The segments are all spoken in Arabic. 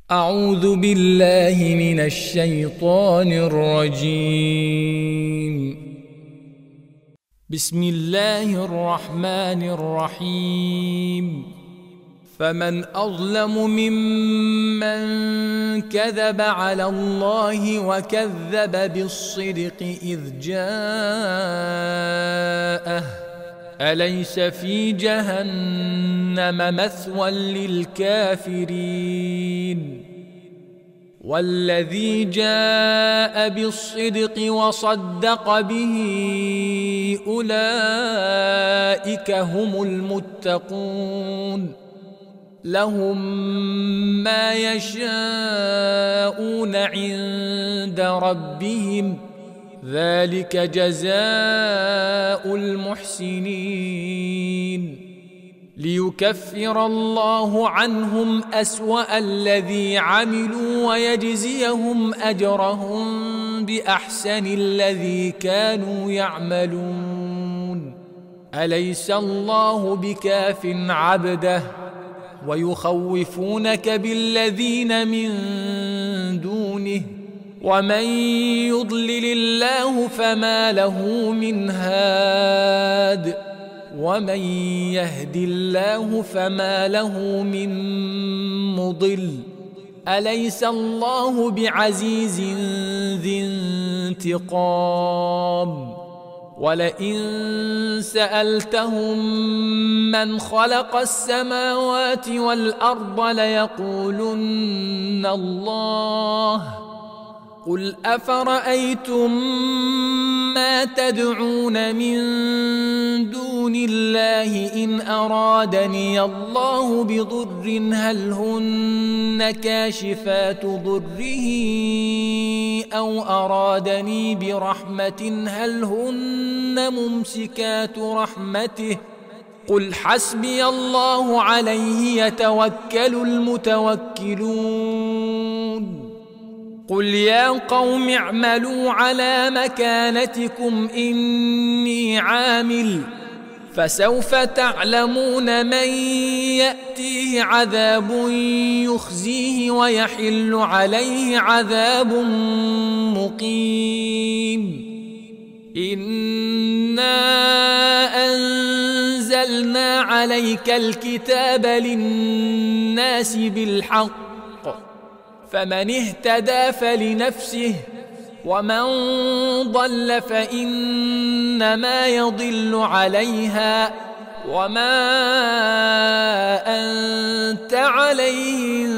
أعوذ بالله من الشيطان الرجيم. بسم الله الرحمن الرحيم. فمن أظلم ممن كذب على الله وكذب بالصدق إذ جاءه أليس في جهنم مثوى للكافرين والذي جاء بالصدق وصدق به أولئك هم المتقون لهم ما يشاءون عند ربهم ذلك جزاء المحسنين ليكفر الله عنهم أسوأ الذي عملوا ويجزيهم أجرهم بأحسن الذي كانوا يعملون أليس الله بكاف عبده ويخوفونك بالذين من دونه ومن يضلل الله فما له من هاد ومن يهد الله فما له من مضل أليس الله بعزيز ذي انتقام ولئن سألتهم من خلق السماوات والأرض ليقولن الله قل أفرأيتم ما تدعون من دون الله إن أرادني الله بضر هل هن كاشفات ضره أو أرادني برحمة هل هن ممسكات رحمته قل حسبي الله عليه يتوكل المتوكلون قل يا قوم اعملوا على مكانتكم إني عامل فسوف تعلمون من يأتيه عذاب يخزيه ويحل عليه عذاب مقيم إنا أنزلنا عليك الكتاب للناس بالحق فمن اهتدى فلنفسه ومن ضل فإنما يضل عليها وما أنت عليهم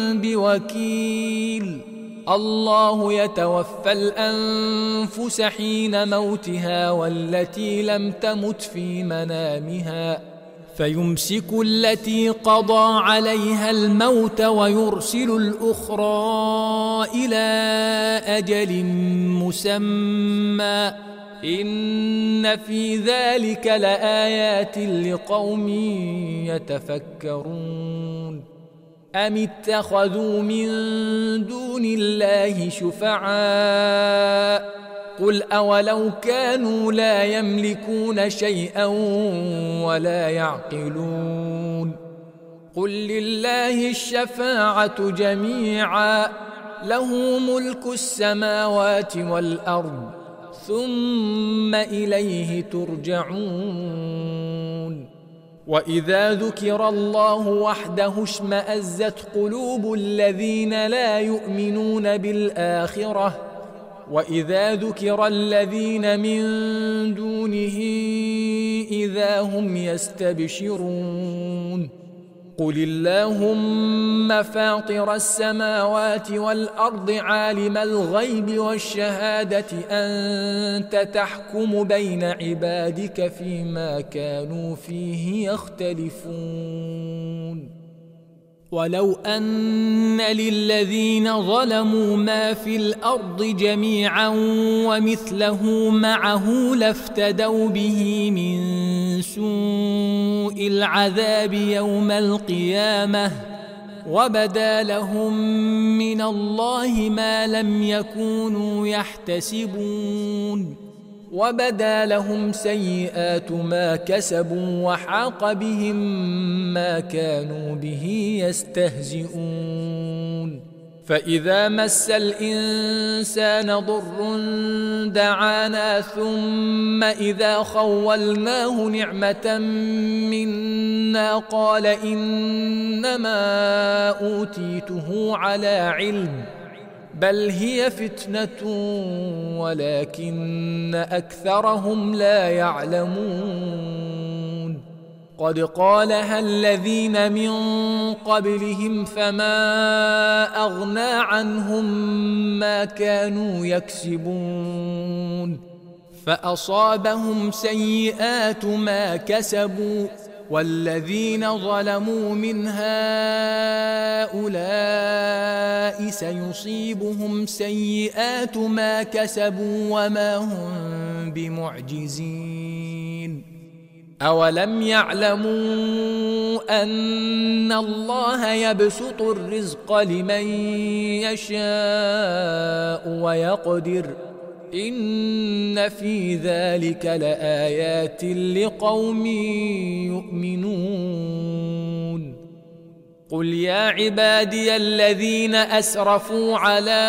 بوكيل الله يتوفى الأنفس حين موتها والتي لم تمت في منامها فيمسك التي قضى عليها الموت ويرسل الأخرى إلى أجل مسمى إن في ذلك لآيات لقوم يتفكرون أم اتخذوا من دون الله شفعاء قل أولو كانوا لا يملكون شيئا ولا يعقلون قل لله الشفاعة جميعا له ملك السماوات والأرض ثم إليه ترجعون وإذا ذكر الله وحده اشمأزت قلوب الذين لا يؤمنون بالآخرة وإذا ذكر الذين من دونه إذا هم يستبشرون قل اللهم فاطر السماوات والأرض عالم الغيب والشهادة أنت تحكم بين عبادك فيما كانوا فيه يختلفون ولو أن للذين ظلموا ما في الأرض جميعا ومثله معه لافتدوا به من سوء العذاب يوم القيامة وبدا لهم من الله ما لم يكونوا يحتسبون وبدا لهم سيئات ما كسبوا وحاق بهم ما كانوا به يستهزئون فإذا مس الإنسان ضر دعانا ثم إذا خولناه نعمة منا قال إنما أوتيته على علم بل هي فتنة ولكن أكثرهم لا يعلمون قد قالها الذين من قبلهم فما أغنى عنهم ما كانوا يكسبون فأصابهم سيئات ما كسبوا والذين ظلموا من هؤلاء سيصيبهم سيئات ما كسبوا وما هم بمعجزين أولم يعلموا أن الله يبسط الرزق لمن يشاء ويقدر إن في ذلك لآيات لقوم يؤمنون قل يا عبادي الذين أسرفوا على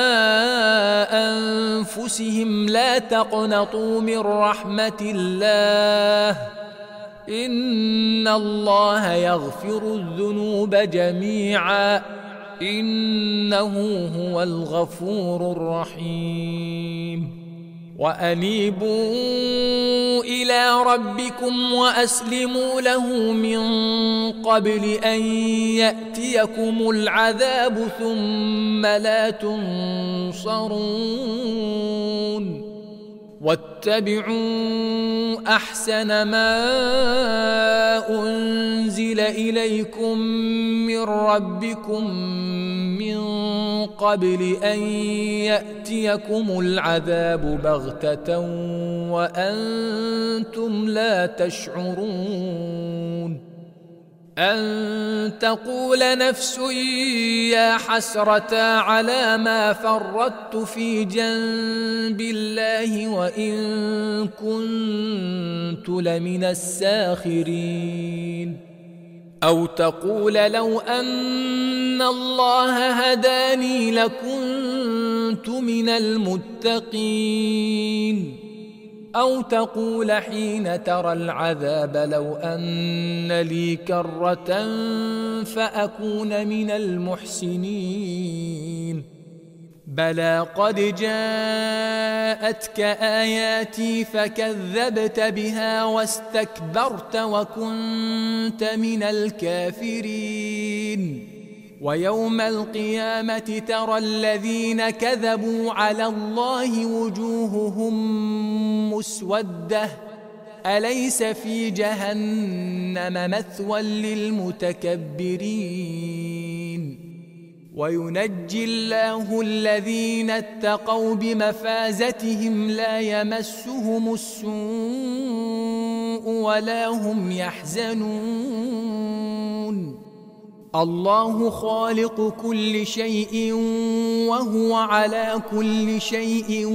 أنفسهم لا تقنطوا من رحمة الله إن الله يغفر الذنوب جميعا إنه هو الغفور الرحيم وأنيبوا إلى ربكم وأسلموا له من قبل أن يأتيكم العذاب ثم لا تنصرون واتبعوا أحسن ما أنزل إليكم من ربكم من قبل أن يأتيكم العذاب بغتة وأنتم لا تشعرون أن تقول نفس يا حسرة على ما فرطت في جنب الله وإن كنت لمن الساخرين أو تقول لو أن الله هداني لكنت من المتقين أو تقول حين ترى العذاب لو أن لي كرة فأكون من المحسنين بلى قد جاءتك آياتي فكذبت بها واستكبرت وكنت من الكافرين ويوم القيامة ترى الذين كذبوا على الله وجوههم مسودة أليس في جهنم مثوى للمتكبرين وينجي الله الذين اتقوا بمفازتهم لا يمسهم السوء ولا هم يحزنون الله خالق كل شيء وهو على كل شيء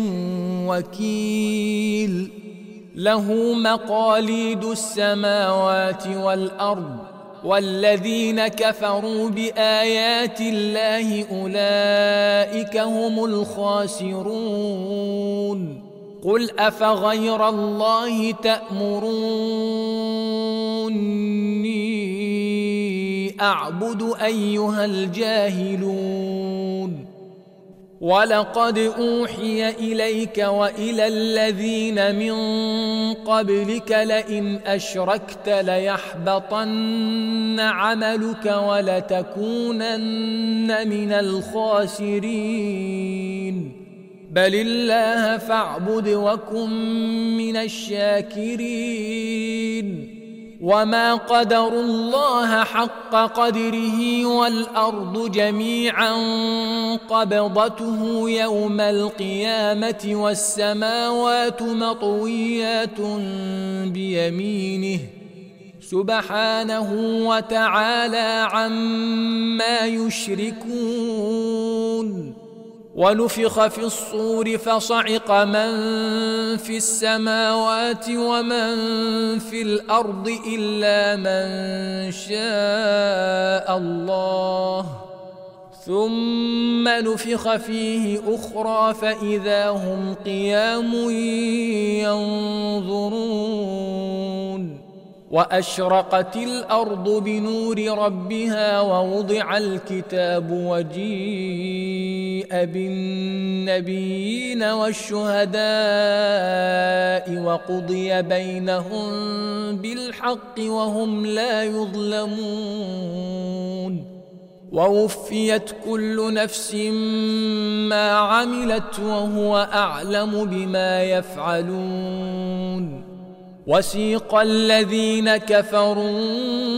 وكيل له مقاليد السماوات والأرض والذين كفروا بآيات الله أولئك هم الخاسرون قل أفغير الله تأمروني أعبد أيها الجاهلون ولقد أوحي إليك وإلى الذين من قبلك لئن أشركت ليحبطن عملك ولتكونن من الخاسرين بل الله فاعبد وكن من الشاكرين وما قدروا الله حق قدره والأرض جميعا قبضته يوم القيامة والسماوات مطويات بيمينه سبحانه وتعالى عما يشركون ونفخ في الصور فصعق من في السماوات ومن في الأرض إلا من شاء الله ثم نفخ فيه أخرى فإذا هم قيام ينظرون وأشرقت الأرض بنور ربها ووضع الكتاب وجيء بالنبيين والشهداء وقضي بينهم بالحق وهم لا يظلمون ووفيت كل نفس ما عملت وهو أعلم بما يفعلون وسيق الذين كفروا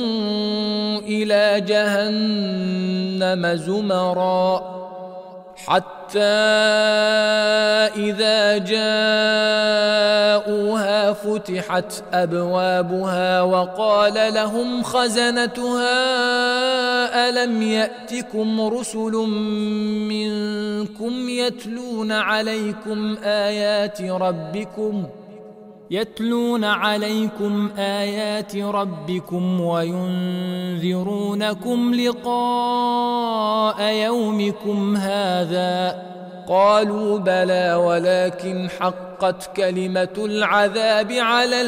إلى جهنم زمرا حتى إذا جاءوها فتحت أبوابها وقال لهم خزنتها ألم يأتكم رسل منكم يتلون عليكم آيات ربكم وينذرونكم لقاء يومكم هذا قالوا بلى ولكن حقت كلمة العذاب على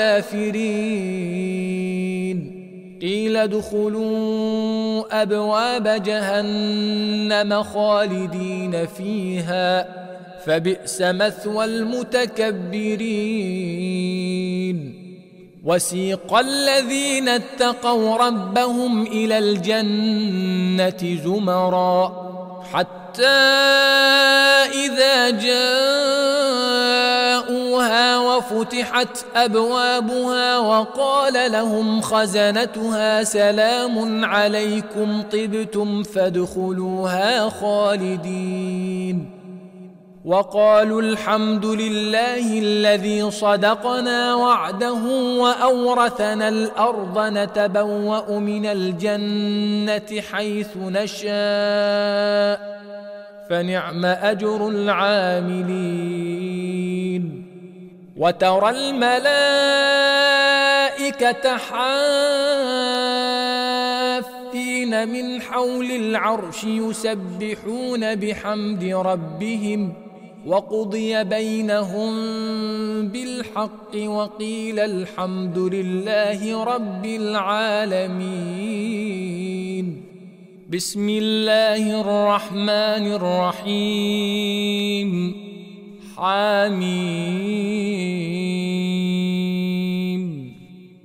الكافرين قيل ادخلوا أبواب جهنم خالدين فيها فبئس مثوى المتكبرين وسيق الذين اتقوا ربهم إلى الجنة زمرا حتى إذا جاءوها وفتحت أبوابها وقال لهم خزنتها سلام عليكم طبتم فادخلوها خالدين وقالوا الحمد لله الذي صدقنا وعده وأورثنا الأرض نتبوأ من الجنة حيث نشاء فنعم أجر العاملين وترى الملائكة حافين من حول العرش يسبحون بحمد ربهم وقضي بينهم بالحق وقيل الحمد لله رب العالمين بسم الله الرحمن الرحيم حميم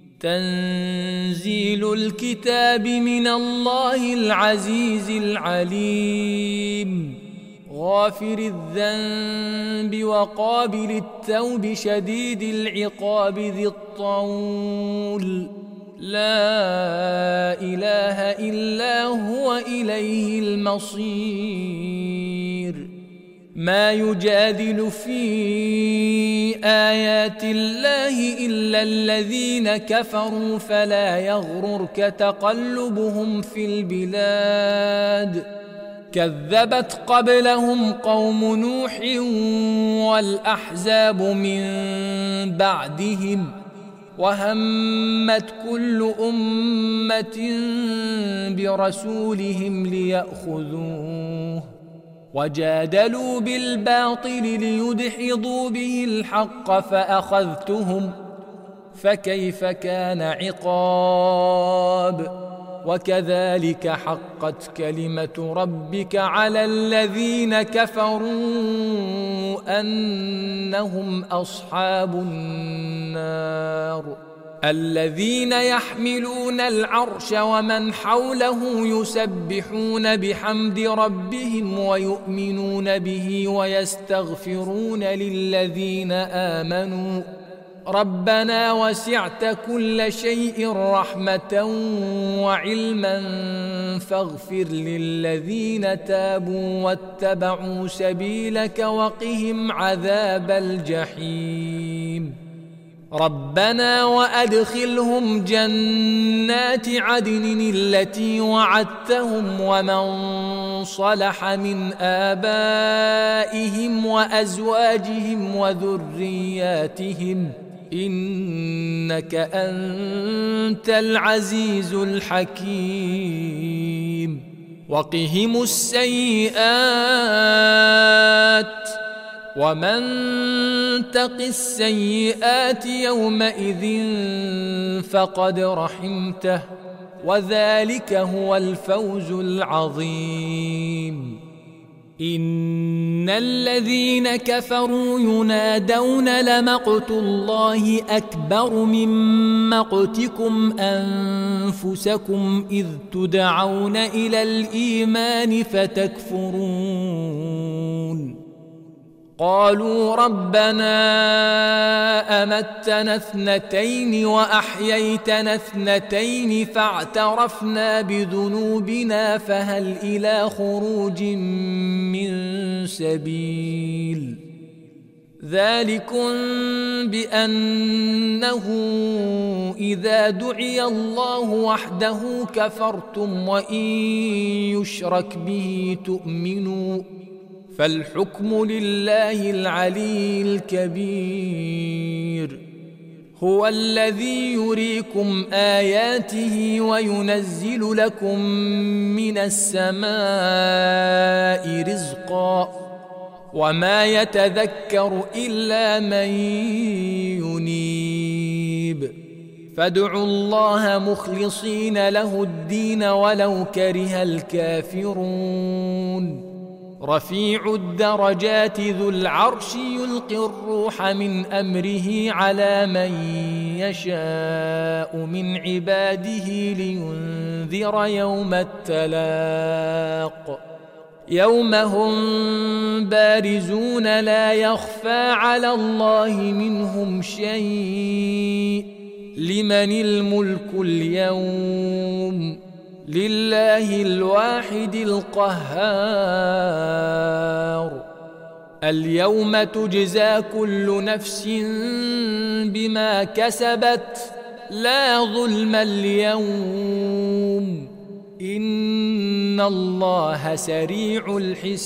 تنزيل الكتاب من الله العزيز العليم غافر الذنب وقابل التوب شديد العقاب ذي الطول لا إله إلا هو إليه المصير ما يجادل في آيات الله إلا الذين كفروا فلا يغررك تقلبهم في البلاد كذبت قبلهم قوم نوح والأحزاب من بعدهم وهمت كل أمة برسولهم ليأخذوه وجادلوا بالباطل ليدحضوا به الحق فأخذتهم فكيف كان عقاب وكذلك حقت كلمة ربك على الذين كفروا أنهم أصحاب النار الذين يحملون العرش ومن حوله يسبحون بحمد ربهم ويؤمنون به ويستغفرون للذين آمنوا ربنا وسعت كل شيء رحمة وعلما فاغفر للذين تابوا واتبعوا سبيلك وقهم عذاب الجحيم ربنا وأدخلهم جنات عدن التي وعدتهم ومن صلح من آبائهم وأزواجهم وذرياتهم إنك أنت العزيز الحكيم وقهم السيئات ومن تق السيئات يومئذ فقد رحمته وذلك هو الفوز العظيم. إن الذين كفروا ينادون لمقت الله أكبر من مقتكم أنفسكم إذ تدعون إلى الإيمان فتكفرون. قالوا ربنا أمتنا اثنتين وأحييتنا اثنتين فاعترفنا بذنوبنا فهل إلى خروج من سبيل. ذلكم بأنه إذا دعي الله وحده كفرتم وإن يشرك به تؤمنوا فالحكم لله العلي الكبير. هو الذي يريكم آياته وينزل لكم من السماء رزقا وما يتذكر إلا من ينيب. فادعوا الله مخلصين له الدين ولو كره الكافرون. رفيع الدرجات ذو العرش يلقي الروح من أمره على من يشاء من عباده لينذر يوم التلاق يوم هم بارزون لا يخفى على الله منهم شيء. لمن الملك اليوم؟ لله الواحد القهار. اليوم تجزى كل نفس بما كسبت لا ظلم اليوم إن الله سريع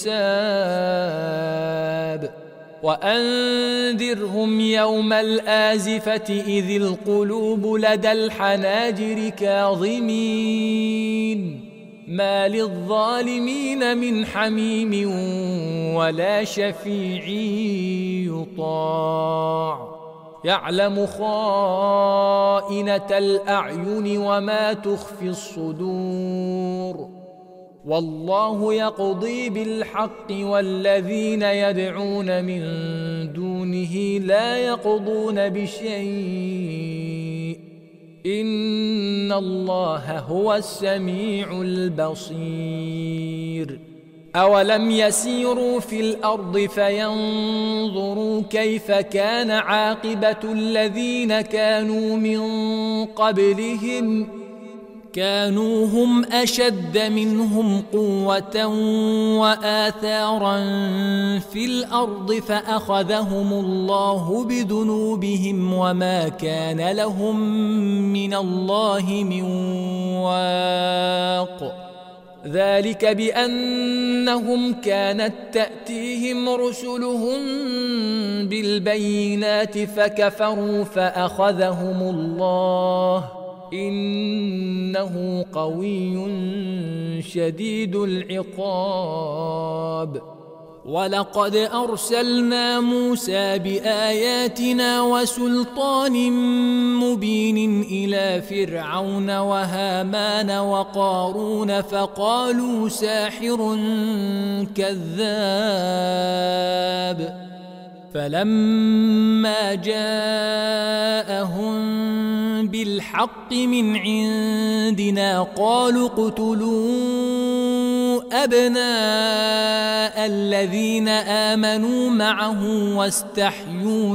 الحساب. وأنذرهم يوم الآزفة إذ القلوب لدى الحناجر كاظمين ما للظالمين من حميم ولا شفيع يطاع. يعلم خائنة الأعين وما تخفي الصدور. والله يقضي بالحق والذين يدعون من دونه لا يقضون بشيء إن الله هو السميع البصير. أولم يسيروا في الأرض فينظروا كيف كان عاقبة الذين كانوا من قبلهم كانوا هم أشد منهم قوة وآثارا في الأرض فأخذهم الله بذنوبهم وما كان لهم من الله من واق. ذلك بأنهم كانت تأتيهم رسلهم بالبينات فكفروا فأخذهم الله إنه قوي شديد العقاب. ولقد أرسلنا موسى بآياتنا وسلطان مبين إلى فرعون وهامان وقارون فقالوا ساحر كذاب. فلما جاءهم بالحق من عندنا قالوا اقتلوا أبناء الذين آمنوا معه واستحيوا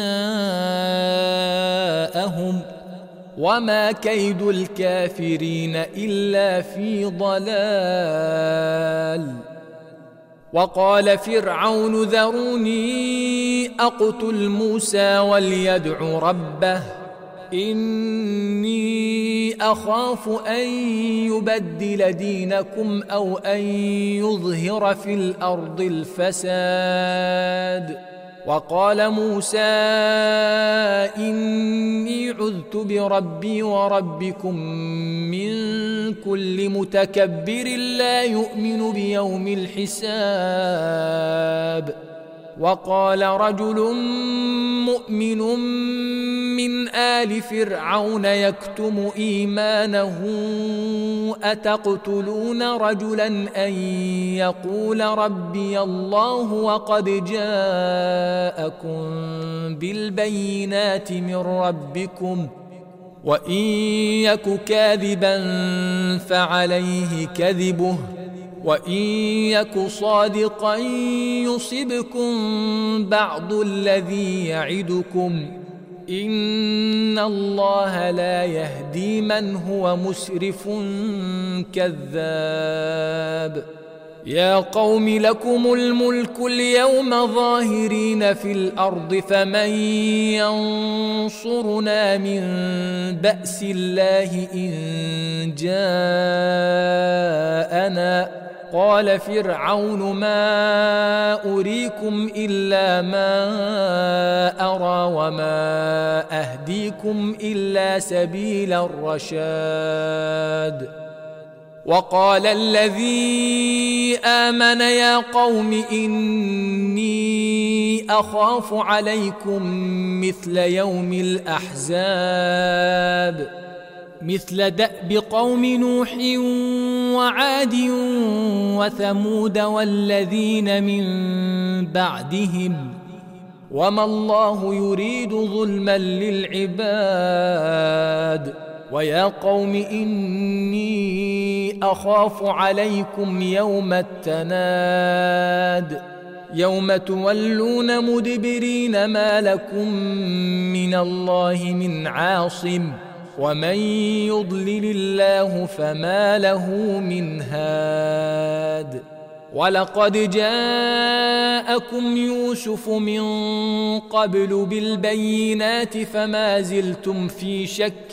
نساءهم وما كيد الكافرين إلا في ضلال. وقال فرعون ذروني أقتل موسى وليدع ربه إني أخاف أن يبدل دينكم أو أن يظهر في الأرض الفساد. وقال موسى إني عذت بربي وربكم من كل متكبر لا يؤمن بيوم الحساب. وقال رجل مؤمن من آل فرعون يكتم إيمانه أتقتلون رجلا أن يقول ربي الله وقد جاءكم بالبينات من ربكم وإن يك كاذبا فعليه كذبه وإن يك صادقا يصبكم بعض الذي يعدكم إن الله لا يهدي من هو مسرف كذاب. يا قوم لكم الملك اليوم ظاهرين في الأرض فمن ينصرنا من بأس الله إن جاءنا. قال فرعون ما أريكم إلا ما أرى وما أهديكم إلا سبيل الرشاد. وقال الذي آمن يا قوم إني أخاف عليكم مثل يوم الأحزاب مثل دأب قوم نوح وعاد وثمود والذين من بعدهم وما الله يريد ظلما للعباد. ويا قوم إني أخاف عليكم يوم التناد يوم تولون مدبرين ما لكم من الله من عاصم ومن يضلل الله فما له من هاد. ولقد جاءكم يوسف من قبل بالبينات فما زلتم في شك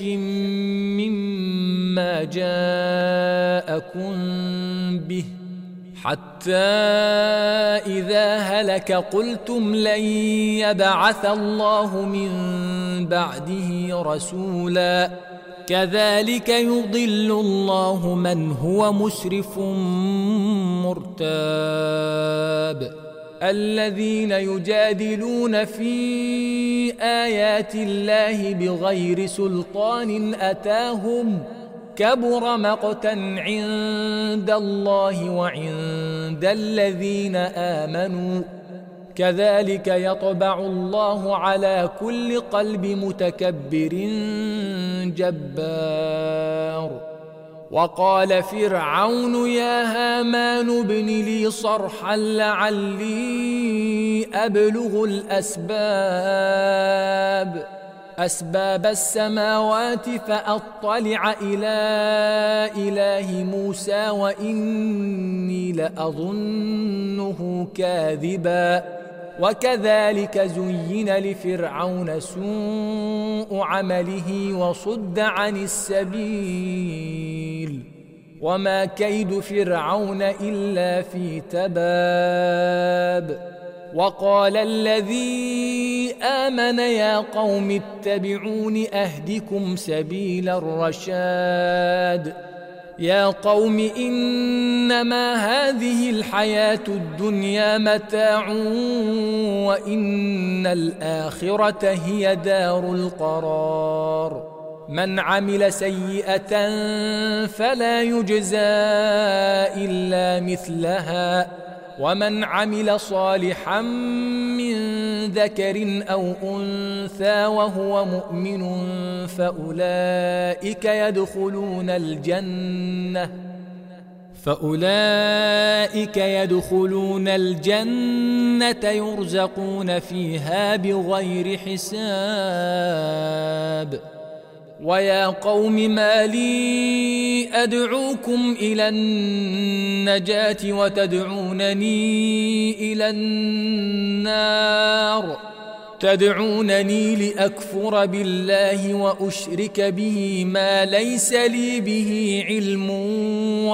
مما جاءكم به حتى إذا هلك قلتم لن يبعث الله من بعده رسولا كذلك يضل الله من هو مسرف مرتاب. الذين يجادلون في آيات الله بغير سلطان أتاهم كبر مقتا عند الله وعند الذين آمنوا كذلك يطبع الله على كل قلب متكبر جبار. وقال فرعون يا هامان ابن لي صرحا لعلي أبلغ أسباب السماوات فأطلع إلى إله موسى وإني لأظنه كاذبا. وكذلك زين لفرعون سوء عمله وصد عن السبيل وما كيد فرعون إلا في تباب. وقال الذي آمن يا قوم اتبعون أهدكم سبيل الرشاد. يا قوم إنما هذه الحياة الدنيا متاع وإن الآخرة هي دار القرار. من عمل سيئة فلا يجزى إلا مثلها ومن عمل صالحا من ذكر أو أنثى وهو مؤمن فأولئك يدخلون الجنة يرزقون فيها بغير حساب. ويا قوم ما لي أدعوكم إلى النجاة وتدعونني إلى النار تدعونني لأكفر بالله وأشرك به ما ليس لي به علم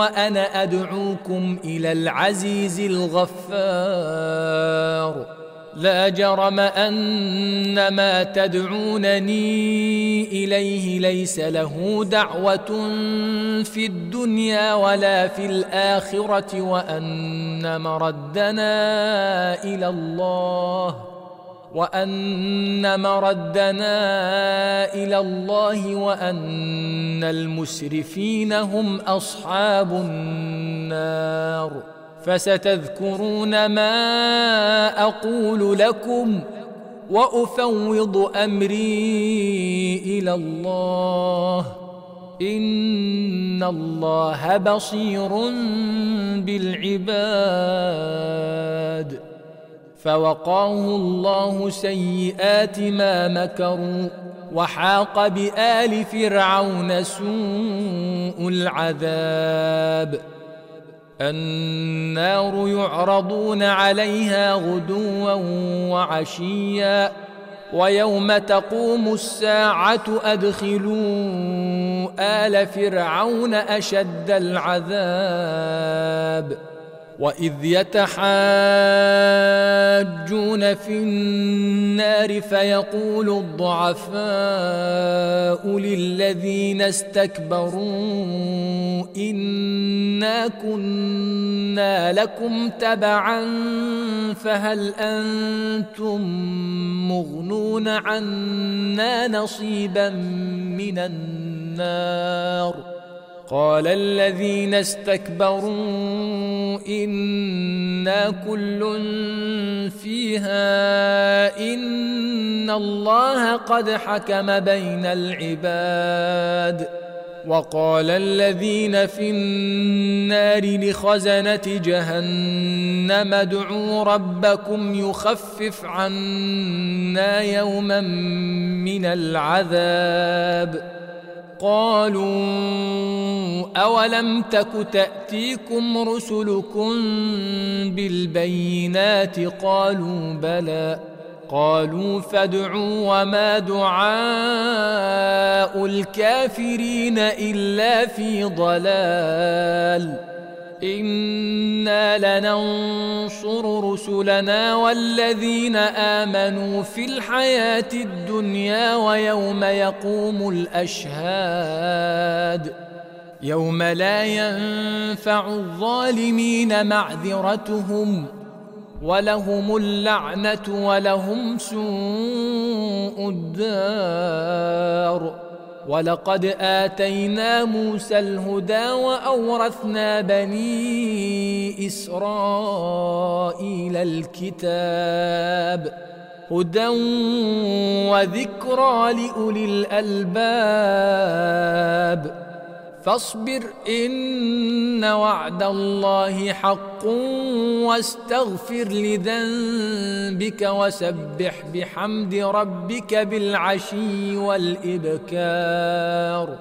وأنا أدعوكم إلى العزيز الغفار. لا جرم أن ما تدعونني إليه ليس له دعوة في الدنيا ولا في الآخرة وأن مردنا إلى الله وأن المسرفين هم أصحاب النار. فستذكرون ما أقول لكم وأفوض أمري إلى الله، إن الله بصير بالعباد. فوقاه الله سيئات ما مكروا، وحاق بآل فرعون سوء العذاب. النار يعرضون عليها غدوا وعشيا، ويوم تقوم الساعة أدخلوا آل فرعون أشد العذاب. وإذ يتحاجون في النار فيقول الضعفاء للذين استكبروا إنا كنا لكم تبعا فهل أنتم مغنون عنا نصيبا من النار؟ قال الذين استكبروا إنا كل فيها إن الله قد حكم بين العباد. وقال الذين في النار لخزنة جهنم ادعوا ربكم يخفف عنا يوما من العذاب. قالوا أولم تك تأتيكم رسلكم بالبينات؟ قالوا بلى. قالوا فادعوا وما دعاء الكافرين إلا في ضلال. إنا لننصر رسلنا والذين آمنوا في الحياة الدنيا ويوم يقوم الأشهاد، يوم لا ينفع الظالمين معذرتهم ولهم اللعنة ولهم سوء الدار. ولقد آتينا موسى الهدى وأورثنا بني إسرائيل الكتاب هدى وذكرى لأولي الألباب. فاصبر إن وعد الله حق واستغفر لذنبك وسبح بحمد ربك بالعشي والإبكار.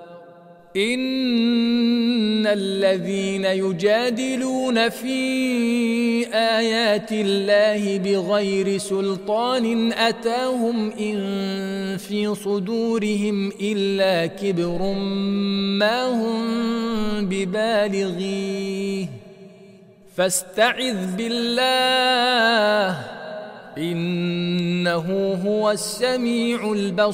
إن الذين يجادلون في آيات الله بغير سلطان أتاهم إن في صدورهم إلا كبر ما هم ببالغيه فاستعذ بالله إنه هو السميع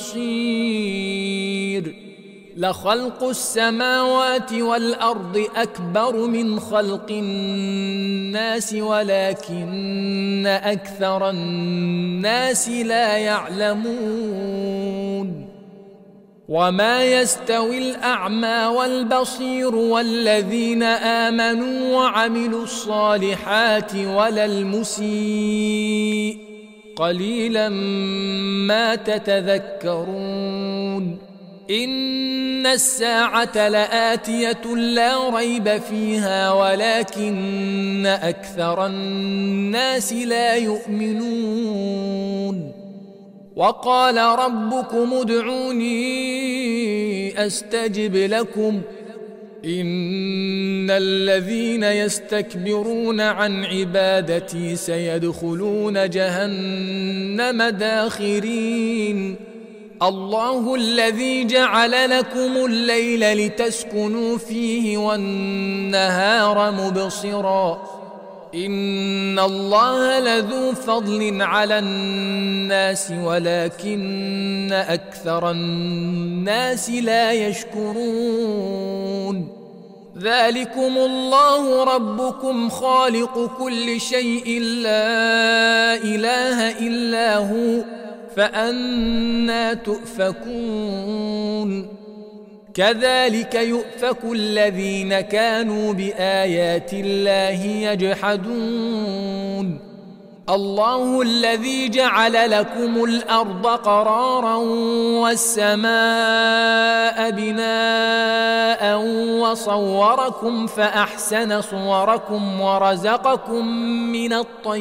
البصير. لخلق السماوات والأرض أكبر من خلق الناس ولكن أكثر الناس لا يعلمون. وما يستوي الأعمى والبصير والذين آمنوا وعملوا الصالحات ولا المسيء قليلا ما تتذكرون. إن الساعة لآتية لا ريب فيها ولكن أكثر الناس لا يؤمنون. وقال ربكم ادعوني أستجب لكم إن الذين يستكبرون عن عبادتي سيدخلون جهنم داخرين. الله الذي جعل لكم الليل لتسكنوا فيه والنهار مبصرا إن الله لذو فضل على الناس ولكن أكثر الناس لا يشكرون. ذلكم الله ربكم خالق كل شيء لا إله إلا هو فأنى تؤفكون. كذلك يؤفك الذين كانوا بآيات الله يجحدون. الله الذي جعل لكم الأرض قرارا والسماء بناء وصوركم فأحسن صوركم ورزقكم من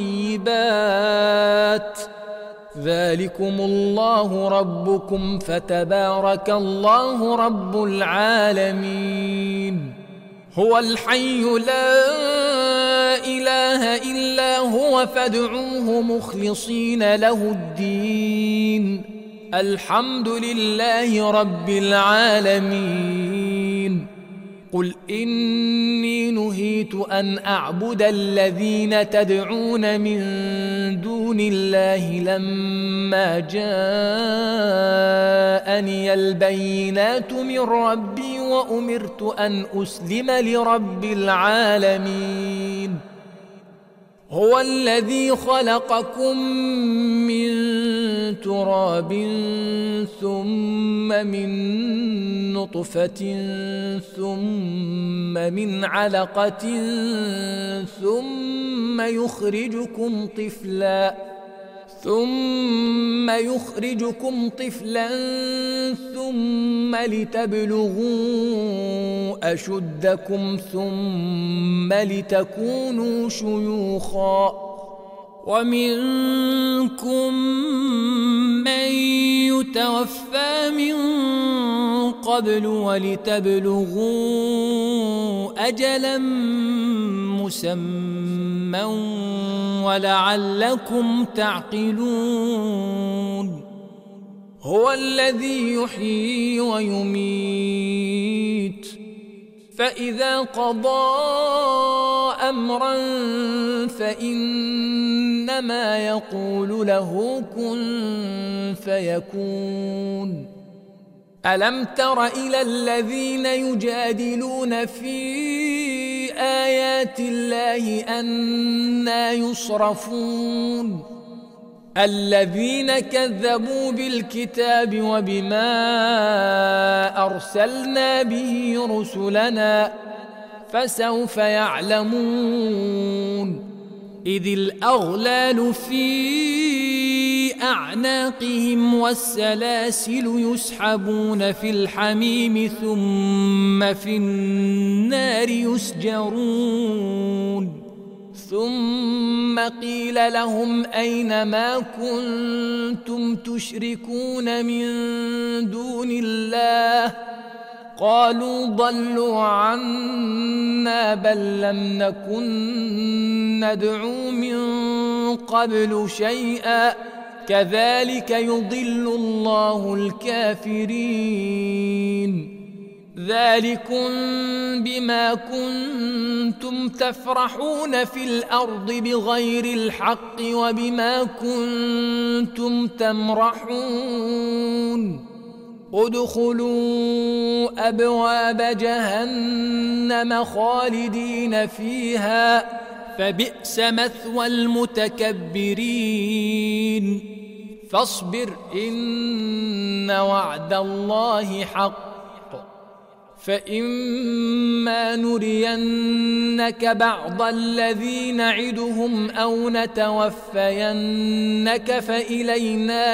الطيبات. ذلكم الله ربكم فتبارك الله رب العالمين. هو الحي لا إله إلا هو فادعوه مخلصين له الدين. الحمد لله رب العالمين. قل إني نهيت أن أعبد الذين تدعون من دون الله لما جاءني البينات من ربي وأمرت أن أسلم لرب العالمين. هو الذي خلقكم من تراب ثم من نطفة ثم من علقة ثم يخرجكم طفلا ثم لتبلغوا أشدكم ثم لتكونوا شيوخا ومنكم من يتوفى من قبل ولتبلغوا أجلا مسمى ولعلكم تعقلون. هو الذي يحيي ويميت فإذا قضى أمرا فإنما يقول له كن فيكون. ألم تر إلى الذين يجادلون في آيات الله أنى يصرفون؟ الذين كذبوا بالكتاب وبما أرسلنا به رسلنا فسوف يعلمون. إذ الأغلال في أعناقهم والسلاسل يسحبون في الحميم ثم في النار يسجرون. ثم قيل لهم أين ما كنتم تشركون من دون الله؟ قالوا ضلوا عنا بل لم نكن ندعو من قبل شيئا كذلك يضل الله الكافرين. ذلكم بما كنتم تفرحون في الأرض بغير الحق وبما كنتم تمرحون. ادخلوا أبواب جهنم خالدين فيها فبئس مثوى المتكبرين. فاصبر إن وعد الله حق فإما نرينك بعض الذي نعدهم أو نتوفينك فإلينا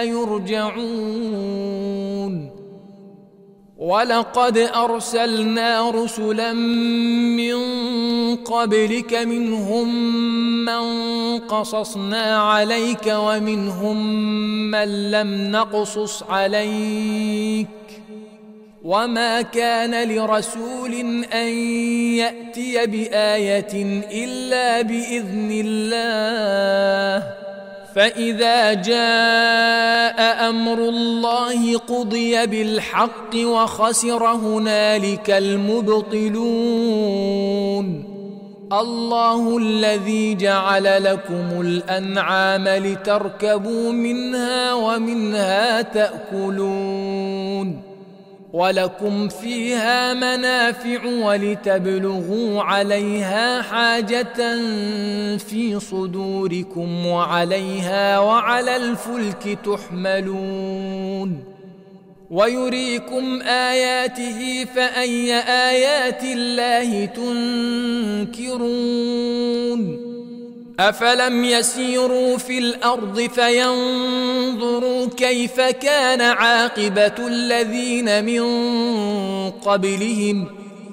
يرجعون. ولقد أرسلنا رسلا من قبلك منهم من قصصنا عليك ومنهم من لم نقصص عليك وما كان لرسول أن يأتي بآية إلا بإذن الله. فإذا جاء أمر الله قضي بالحق وخسر هنالك المبطلون. الله الذي جعل لكم الأنعام لتركبوا منها ومنها تأكلون ولكم فيها منافع ولتبلغوا عليها حاجة في صدوركم وعليها وعلى الفلك تحملون ويريكم آياته فأي آيات الله تنكرون أفلم يسيروا في الأرض فينظروا كيف كان عاقبة الذين من قبلهم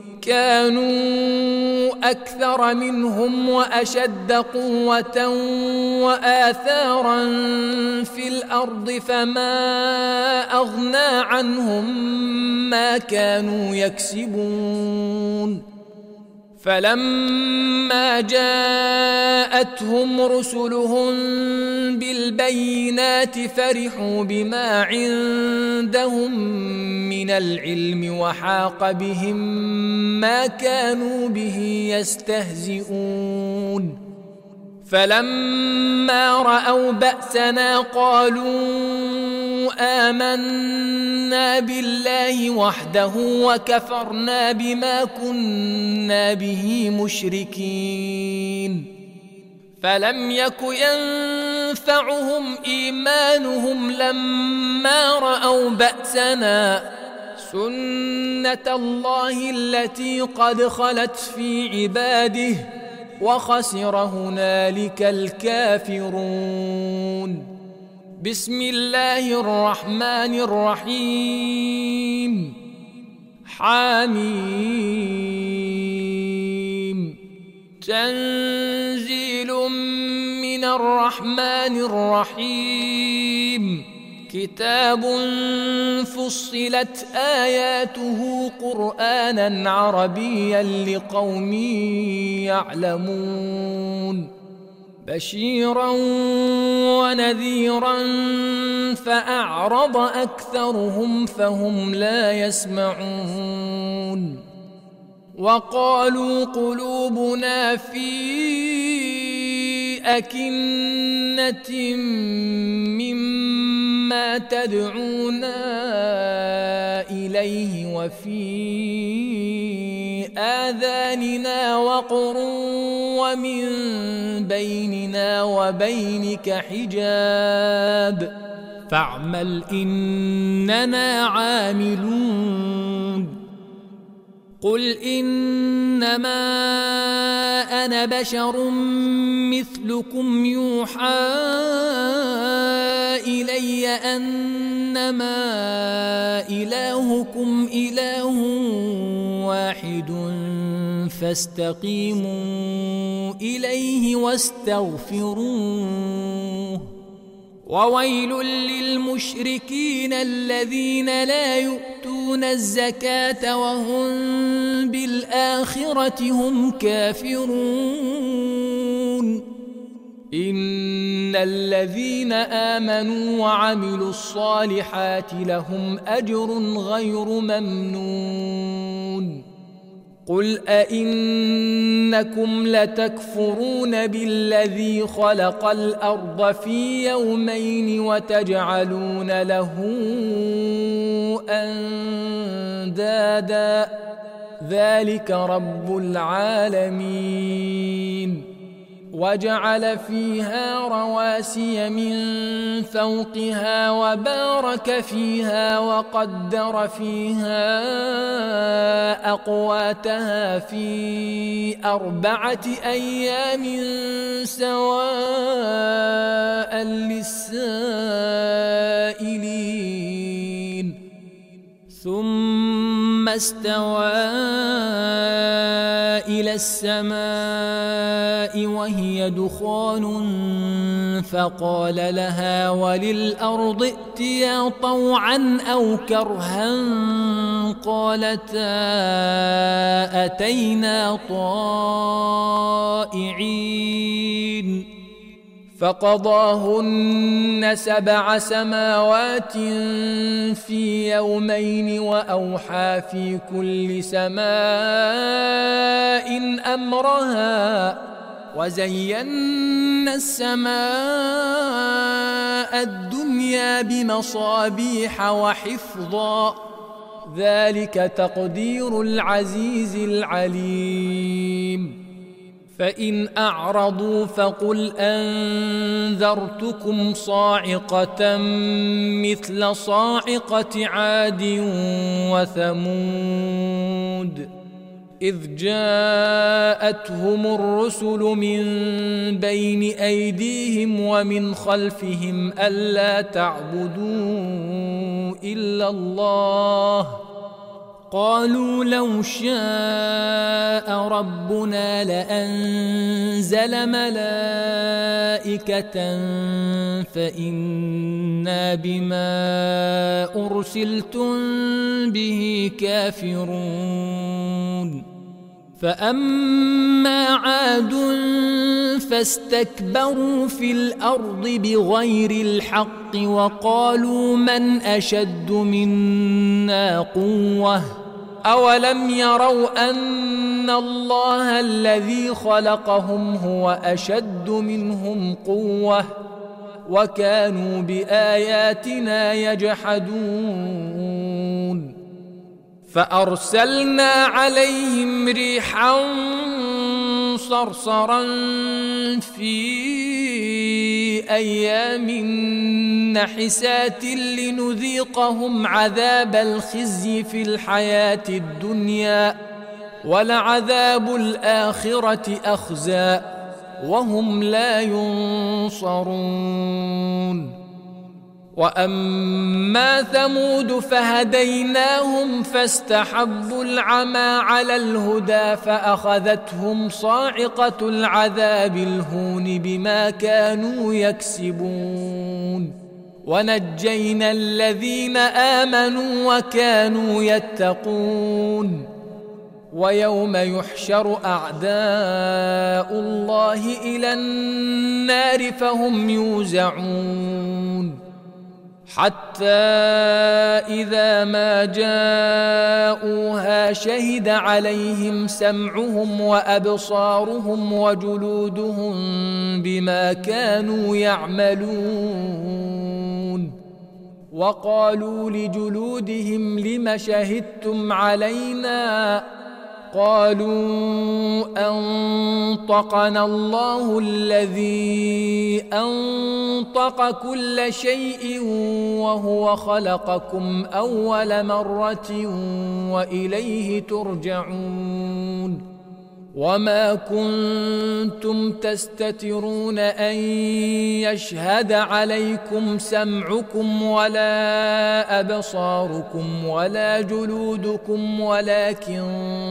كانوا أكثر منهم وأشد قوة وآثارا في الأرض فما أغنى عنهم ما كانوا يكسبون فلما جاءتهم رسلهم بالبينات فرحوا بما عندهم من العلم وحاق بهم ما كانوا به يستهزئون فلما رأوا بأسنا قالوا آمنا بالله وحده وكفرنا بما كنا به مشركين فلم يك ينفعهم إيمانهم لما رأوا بأسنا سنة الله التي قد خلت في عباده وخسر هنالك الكافرون بسم الله الرحمن الرحيم حميم تنزيل من الرحمن الرحيم كتاب فصلت آياته قرآنا عربيا لقوم يعلمون بشيرا ونذيرا فأعرض أكثرهم فهم لا يسمعون وقالوا قلوبنا في أكنة مما تدعونا إليه وفي آذاننا وقر ومن بيننا وبينك حجاب فاعمل إننا عاملون قل إنما أنا بشر مثلكم يوحى إلي أنما إلهكم إله واحد فاستقيموا إليه واستغفروه وويل للمشركين الذين لا يؤتون الزكاة وهم بالآخرة هم كافرون إن الذين آمنوا وعملوا الصالحات لهم أجر غير ممنون قل أئنكم لتكفرون بالذي خلق الأرض في يومين وتجعلون له أندادا ذلك رب العالمين وجعل فيها رواسي من فوقها وبارك فيها وقدر فيها أقواتها في 4 أيام سواء للسائلين ثم استوى إلى السماء وهي دخان فقال لها وللأرض ائتيا طوعا أو كرها قالتا أتينا طائعين فقضاهن 7 سماوات في يومين وأوحى في كل سماء أمرها وزينا السماء الدنيا بمصابيح وحفظا ذلك تقدير العزيز العليم فإن أعرضوا فقل أنذرتكم صاعقة مثل صاعقة عاد وثمود إذ جاءتهم الرسل من بين أيديهم ومن خلفهم ألا تعبدوا إلا الله قالوا لو شاء ربنا لأنزل ملائكة فإنا بما أرسلتم به كافرون فأما عاد فاستكبروا في الأرض بغير الحق وقالوا من أشد منا قوة أولم يروا أن الله الذي خلقهم هو أشد منهم قوة وكانوا بآياتنا يجحدون فأرسلنا عليهم ريحا صرصرا في أيام نحسات لنذيقهم عذاب الخزي في الحياة الدنيا ولعذاب الآخرة أخزى وهم لا ينصرون وأما ثمود فهديناهم فاستحبوا العمى على الهدى فأخذتهم صاعقة العذاب الهون بما كانوا يكسبون ونجينا الذين آمنوا وكانوا يتقون ويوم يحشر أعداء الله إلى النار فهم يوزعون حتى إذا ما جاءوها شهد عليهم سمعهم وأبصارهم وجلودهم بما كانوا يعملون وقالوا لجلودهم لم شهدتم علينا قالوا أنطقنا الله الذي أنطق كل شيء وهو خلقكم أول مرة وإليه ترجعون وما كنتم تستترون أن يشهد عليكم سمعكم ولا أبصاركم ولا جلودكم ولكن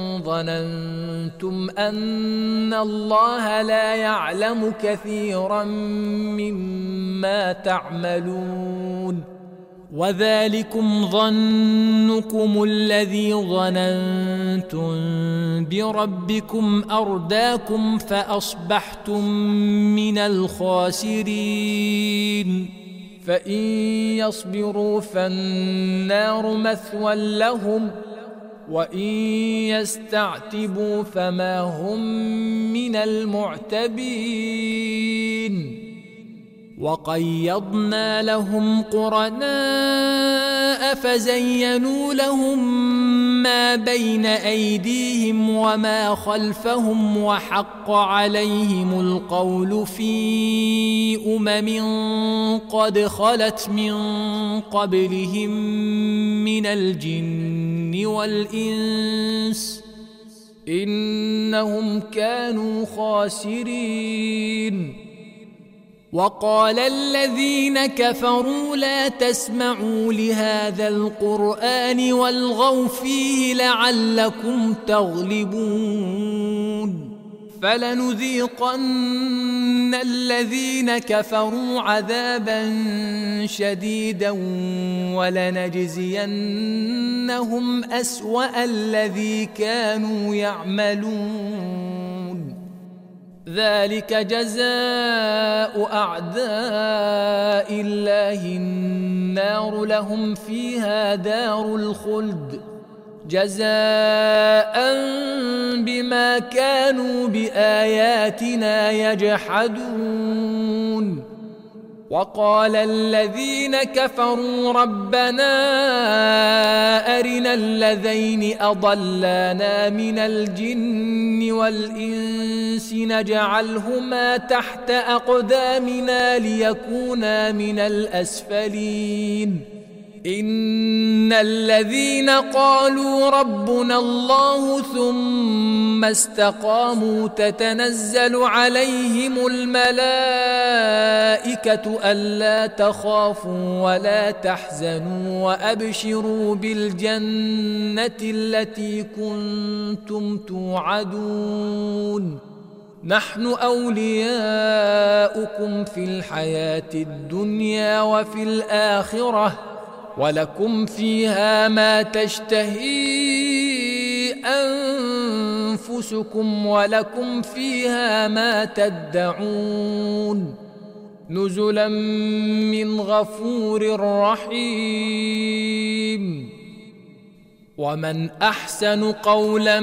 ظننتم أن الله لا يعلم كثيرا مما تعملون وذلكم ظنكم الذي ظننتم بربكم أرداكم فأصبحتم من الخاسرين فإن يصبروا فالنار مثوى لهم وإن يستعتبوا فما هم من المعتبين وقيضنا لهم قرناء فزينوا لهم ما بين أيديهم وما خلفهم وحق عليهم القول في قد خلت من قبلهم من الجن والإنس إنهم كانوا خاسرين وقال الذين كفروا لا تسمعوا لهذا القرآن والغوا فيه لعلكم تغلبون فلنذيقن الذين كفروا عذابا شديدا ولنجزينهم أسوأ الذي كانوا يعملون ذلك جزاء أعداء الله النار لهم فيها دار الخلد جزاء بما كانوا بآياتنا يجحدون. وقال الذين كفروا ربنا أرنا الذين أضلانا من الجن والإنس نجعلهما تحت أقدامنا ليكونا من الأسفلين. إن الذين قالوا ربنا الله ثم استقاموا تتنزل عليهم الملائكة ألا تخافوا ولا تحزنوا وأبشروا بالجنة التي كنتم توعدون نحن أولياؤكم في الحياة الدنيا وفي الآخرة ولكم فيها ما تشتهي أنفسكم ولكم فيها ما تدعون نزلا من غفور رحيم. ومن أحسن قولا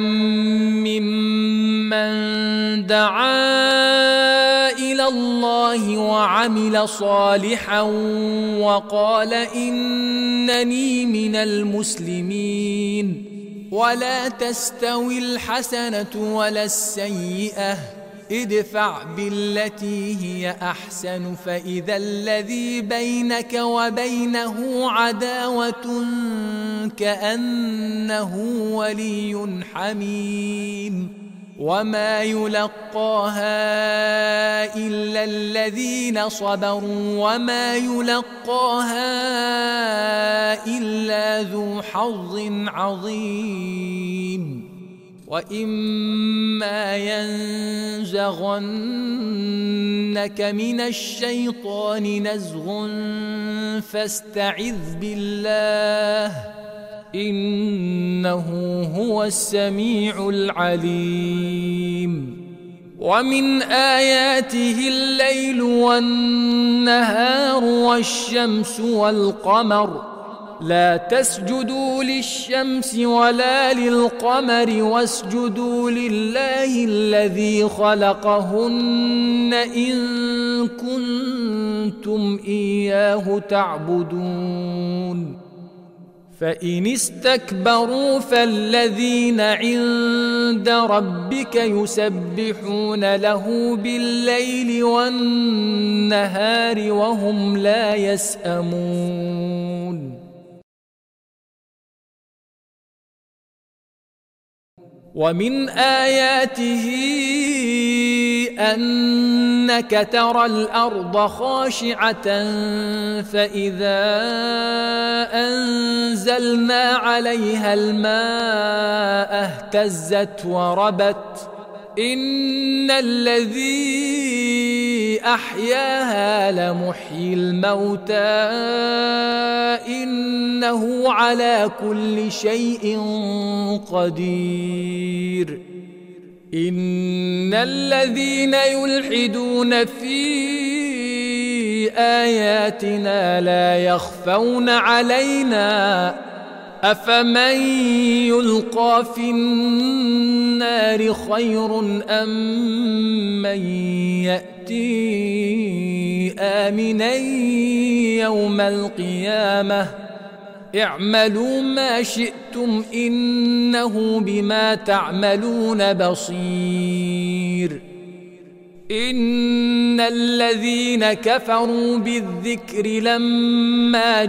ممن دعا إلى الله وعمل صالحا وقال إنني من المسلمين. ولا تستوي الحسنة ولا السيئة ادفع بالتي هي أحسن فإذا الذي بينك وبينه عداوة كأنه ولي حميم وما يلقاها إلا الذين صبروا وما يلقاها إلا ذو حظ عظيم. وإما ينزغنك من الشيطان نزغ فاستعذ بالله إنه هو السميع العليم. ومن آياته الليل والنهار والشمس والقمر لا تسجدوا للشمس ولا للقمر واسجدوا لله الذي خلقهن إن كنتم إياه تعبدون. فإن استكبروا فالذين عند ربك يسبحون له بالليل والنهار وهم لا يسأمون. ومن آياته أنك ترى الأرض خاشعة فإذا أنزلنا عليها الماء اهتزت وربت إن الذي أحياها لمحيي الموتى إنه على كل شيء قدير. إن الذين يلحدون في آياتنا لا يخفون علينا أفمن يلقى في النار خير أم من يأتي آمنا يوم القيامة اعملوا ما شئتم إنه بما تعملون بصير. إن الذين كفروا بالذكر لما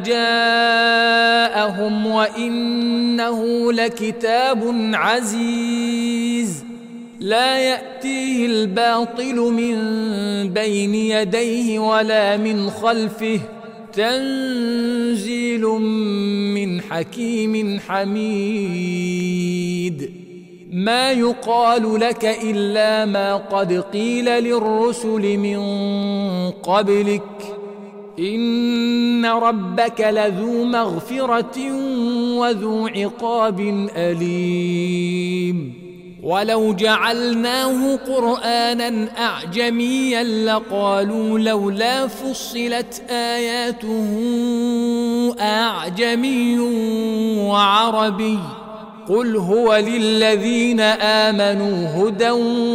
جاءهم وإنه لكتاب عزيز لا يأتيه الباطل من بين يديه ولا من خلفه تنزيل من حكيم حميد. ما يقال لك إلا ما قد قيل للرسل من قبلك إن ربك لذو مغفرة وذو عقاب أليم. ولو جعلناه قرآنا أعجميا لقالوا لولا فصلت آياته أعجمي وعربي قل هو للذين آمنوا هدى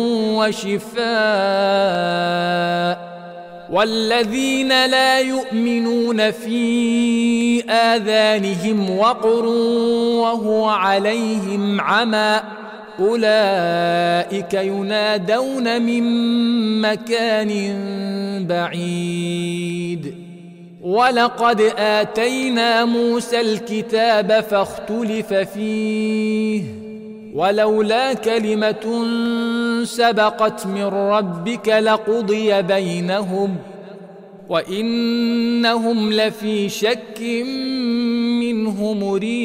وشفاء والذين لا يؤمنون في آذانهم وقر وهو عليهم عمى أولئك ينادون من مكان بعيد ولقد آتينا موسى الكتاب فاختلف فيه ولولا كلمة سبقت من ربك لقضي بينهم وإنهم لفي شك منه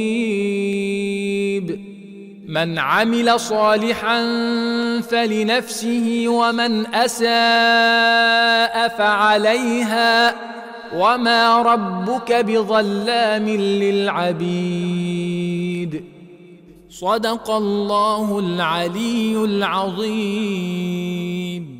مريب من عمل صالحا فلنفسه ومن أساء فعليها وما ربك بظلام للعبيد صدق الله العلي العظيم.